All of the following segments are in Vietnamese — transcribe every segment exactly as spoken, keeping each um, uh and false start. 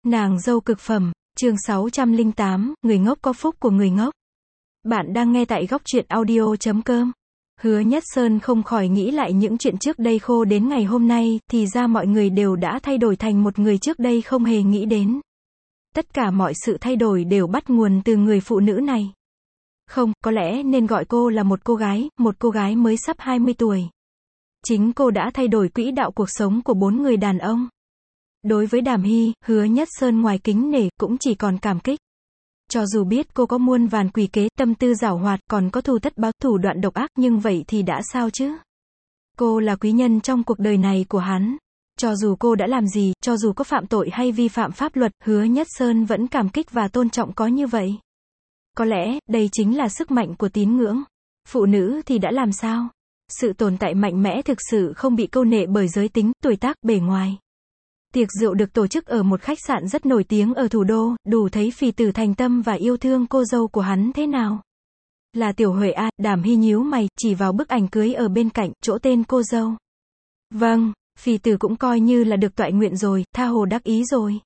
Nàng dâu cực phẩm, chương sáu trăm lẻ tám, người ngốc có phúc của người ngốc. Bạn đang nghe tại góc truyện audio chấm com. Hứa Nhất Sơn không khỏi nghĩ lại những chuyện trước đây khô đến ngày hôm nay, thì ra mọi người đều đã thay đổi thành một người trước đây không hề nghĩ đến. Tất cả mọi sự thay đổi đều bắt nguồn từ người phụ nữ này. Không, có lẽ nên gọi cô là một cô gái, một cô gái mới sắp hai mươi tuổi. Chính cô đã thay đổi quỹ đạo cuộc sống của bốn người đàn ông. Đối với Đàm Hy, Hứa Nhất Sơn ngoài kính nể, cũng chỉ còn cảm kích. Cho dù biết cô có muôn vàn quỷ kế, tâm tư giảo hoạt, còn có thù tất báo, thủ đoạn độc ác, nhưng vậy thì đã sao chứ? Cô là quý nhân trong cuộc đời này của hắn. Cho dù cô đã làm gì, cho dù có phạm tội hay vi phạm pháp luật, Hứa Nhất Sơn vẫn cảm kích và tôn trọng có như vậy. Có lẽ, đây chính là sức mạnh của tín ngưỡng. Phụ nữ thì đã làm sao? Sự tồn tại mạnh mẽ thực sự không bị câu nệ bởi giới tính, tuổi tác, bề ngoài. Tiệc rượu được tổ chức ở một khách sạn rất nổi tiếng ở thủ đô, đủ thấy phì tử thành tâm và yêu thương cô dâu của hắn thế nào. Là Tiểu Huệ à, Đàm Hy nhíu mày, chỉ vào bức ảnh cưới ở bên cạnh, chỗ tên cô dâu. Vâng, phì tử cũng coi như là được toại nguyện rồi, tha hồ đắc ý rồi.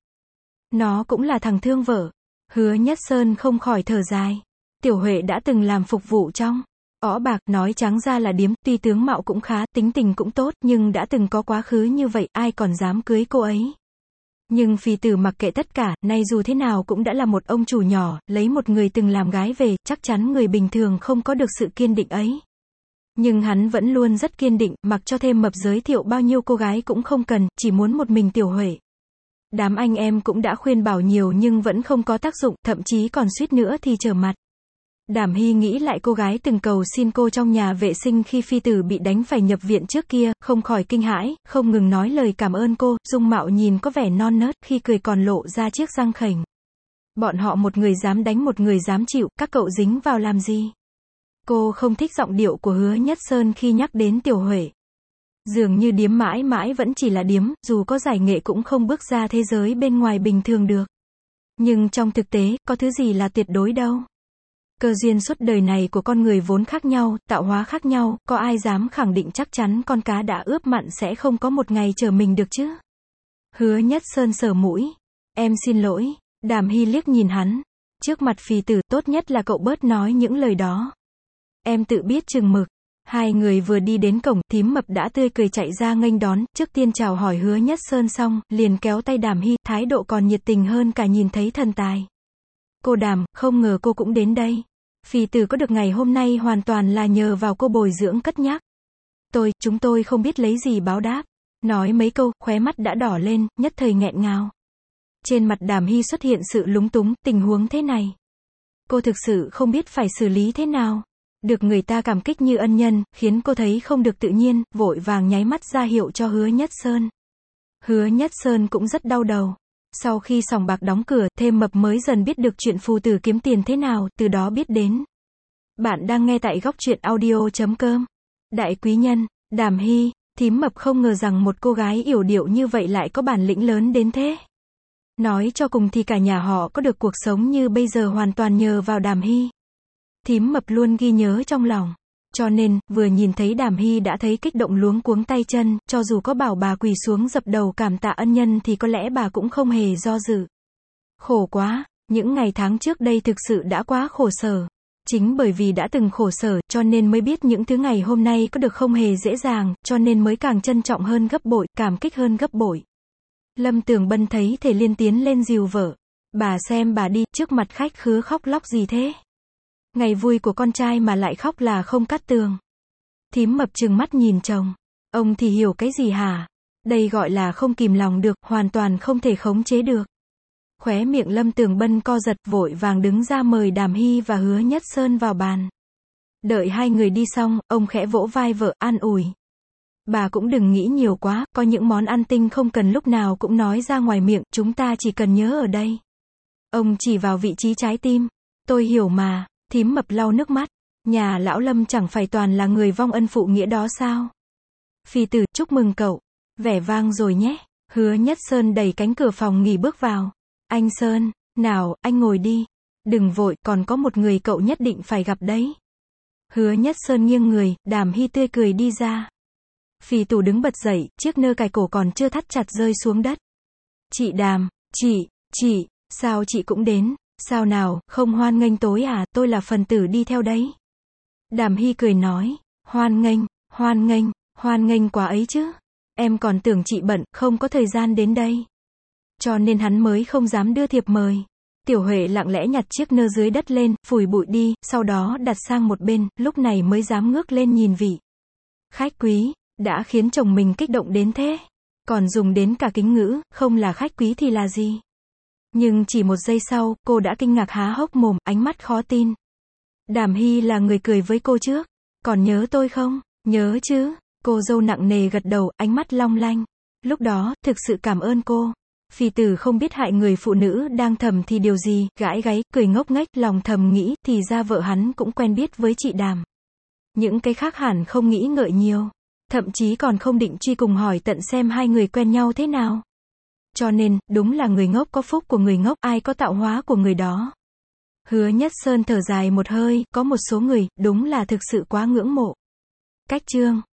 Nó cũng là thằng thương vợ. Hứa Nhất Sơn không khỏi thở dài. Tiểu Huệ đã từng làm phục vụ trong Õ Bạc, nói trắng ra là điếm, tuy tướng mạo cũng khá, tính tình cũng tốt, nhưng đã từng có quá khứ như vậy, ai còn dám cưới cô ấy. Nhưng phì tử mặc kệ tất cả, nay dù thế nào cũng đã là một ông chủ nhỏ, lấy một người từng làm gái về, chắc chắn người bình thường không có được sự kiên định ấy. Nhưng hắn vẫn luôn rất kiên định, mặc cho thêm mập giới thiệu bao nhiêu cô gái cũng không cần, chỉ muốn một mình Tiểu Huệ. Đám anh em cũng đã khuyên bảo nhiều nhưng vẫn không có tác dụng, thậm chí còn suýt nữa thì trở mặt. Đàm Hy nghĩ lại cô gái từng cầu xin cô trong nhà vệ sinh khi phi tử bị đánh phải nhập viện trước kia, không khỏi kinh hãi, không ngừng nói lời cảm ơn cô, dung mạo nhìn có vẻ non nớt, khi cười còn lộ ra chiếc răng khểnh. Bọn họ một người dám đánh một người dám chịu, các cậu dính vào làm gì? Cô không thích giọng điệu của Hứa Nhất Sơn khi nhắc đến Tiểu Huệ. Dường như điếm mãi mãi vẫn chỉ là điếm, dù có giải nghệ cũng không bước ra thế giới bên ngoài bình thường được. Nhưng trong thực tế, có thứ gì là tuyệt đối đâu. Cơ duyên suốt đời này của con người vốn khác nhau, tạo hóa khác nhau, có ai dám khẳng định chắc chắn con cá đã ướp mặn sẽ không có một ngày chờ mình được chứ? Hứa Nhất Sơn sờ mũi. Em xin lỗi. Đàm Hy liếc nhìn hắn. Trước mặt phì tử, tốt nhất là cậu bớt nói những lời đó. Em tự biết chừng mực. Hai người vừa đi đến cổng, thím mập đã tươi cười chạy ra nghênh đón, trước tiên chào hỏi Hứa Nhất Sơn xong, liền kéo tay Đàm Hy, thái độ còn nhiệt tình hơn cả nhìn thấy thần tài. Cô Đàm, không ngờ cô cũng đến đây. Phì tử có được ngày hôm nay hoàn toàn là nhờ vào cô bồi dưỡng cất nhắc. Tôi, chúng tôi không biết lấy gì báo đáp. Nói mấy câu, khóe mắt đã đỏ lên, nhất thời nghẹn ngào. Trên mặt Đàm Hy xuất hiện sự lúng túng, tình huống thế này. Cô thực sự không biết phải xử lý thế nào. Được người ta cảm kích như ân nhân, khiến cô thấy không được tự nhiên, vội vàng nháy mắt ra hiệu cho Hứa Nhất Sơn. Hứa Nhất Sơn cũng rất đau đầu. Sau khi sòng bạc đóng cửa, thêm mập mới dần biết được chuyện phù tử kiếm tiền thế nào, từ đó biết đến. Bạn đang nghe tại góc truyện audio chấm com. Đại quý nhân, Đàm Hy, thím mập không ngờ rằng một cô gái yểu điệu như vậy lại có bản lĩnh lớn đến thế. Nói cho cùng thì cả nhà họ có được cuộc sống như bây giờ hoàn toàn nhờ vào Đàm Hy. Thím mập luôn ghi nhớ trong lòng. Cho nên, vừa nhìn thấy Đàm Hy đã thấy kích động luống cuống tay chân, cho dù có bảo bà quỳ xuống dập đầu cảm tạ ân nhân thì có lẽ bà cũng không hề do dự. Khổ quá, những ngày tháng trước đây thực sự đã quá khổ sở. Chính bởi vì đã từng khổ sở, cho nên mới biết những thứ ngày hôm nay có được không hề dễ dàng, cho nên mới càng trân trọng hơn gấp bội, cảm kích hơn gấp bội. Lâm Tường Bân thấy Thể Liên tiến lên dìu vợ. Bà xem bà đi, trước mặt khách khứa khóc lóc gì thế? Ngày vui của con trai mà lại khóc là không cắt tường. Thím mập trừng mắt nhìn chồng. Ông thì hiểu cái gì hả? Đây gọi là không kìm lòng được, hoàn toàn không thể khống chế được. Khóe miệng Lâm Tường Bân co giật, vội vàng đứng ra mời Đàm Hy và Hứa Nhất Sơn vào bàn. Đợi hai người đi xong, ông khẽ vỗ vai vợ, an ủi. Bà cũng đừng nghĩ nhiều quá, có những món ăn tinh không cần lúc nào cũng nói ra ngoài miệng, chúng ta chỉ cần nhớ ở đây. Ông chỉ vào vị trí trái tim. Tôi hiểu mà. Thím mập lau nước mắt. Nhà lão Lâm chẳng phải toàn là người vong ân phụ nghĩa đó sao? Phì tử, chúc mừng cậu. Vẻ vang rồi nhé. Hứa Nhất Sơn đẩy cánh cửa phòng nghỉ bước vào. Anh Sơn, nào, anh ngồi đi. Đừng vội, còn có một người cậu nhất định phải gặp đấy. Hứa Nhất Sơn nghiêng người, Đàm Hy tươi cười đi ra. Phì tử đứng bật dậy, chiếc nơ cài cổ còn chưa thắt chặt rơi xuống đất. Chị Đàm, chị, Chị, sao chị cũng đến? Sao nào, không hoan nghênh tối à, tôi là phần tử đi theo đấy. Đàm Hy cười nói, hoan nghênh, hoan nghênh, hoan nghênh quá ấy chứ. Em còn tưởng chị bận, không có thời gian đến đây. Cho nên hắn mới không dám đưa thiệp mời. Tiểu Huệ lặng lẽ nhặt chiếc nơ dưới đất lên, phủi bụi đi, sau đó đặt sang một bên, lúc này mới dám ngước lên nhìn vị khách quý, đã khiến chồng mình kích động đến thế. Còn dùng đến cả kính ngữ, không là khách quý thì là gì? Nhưng chỉ một giây sau, cô đã kinh ngạc há hốc mồm, ánh mắt khó tin. Đàm Hy là người cười với cô trước. Còn nhớ tôi không? Nhớ chứ. Cô dâu nặng nề gật đầu, ánh mắt long lanh. Lúc đó, thực sự cảm ơn cô. Phi tử không biết hại người phụ nữ đang thầm thì điều gì, gãi gáy, cười ngốc nghếch, lòng thầm nghĩ, thì ra vợ hắn cũng quen biết với chị Đàm. Những cái khác hẳn không nghĩ ngợi nhiều. Thậm chí còn không định truy cùng hỏi tận xem hai người quen nhau thế nào. Cho nên, đúng là người ngốc có phúc của người ngốc, ai có tạo hóa của người đó. Hứa Nhất Sơn thở dài một hơi, có một số người, đúng là thực sự quá ngưỡng mộ. Cách chương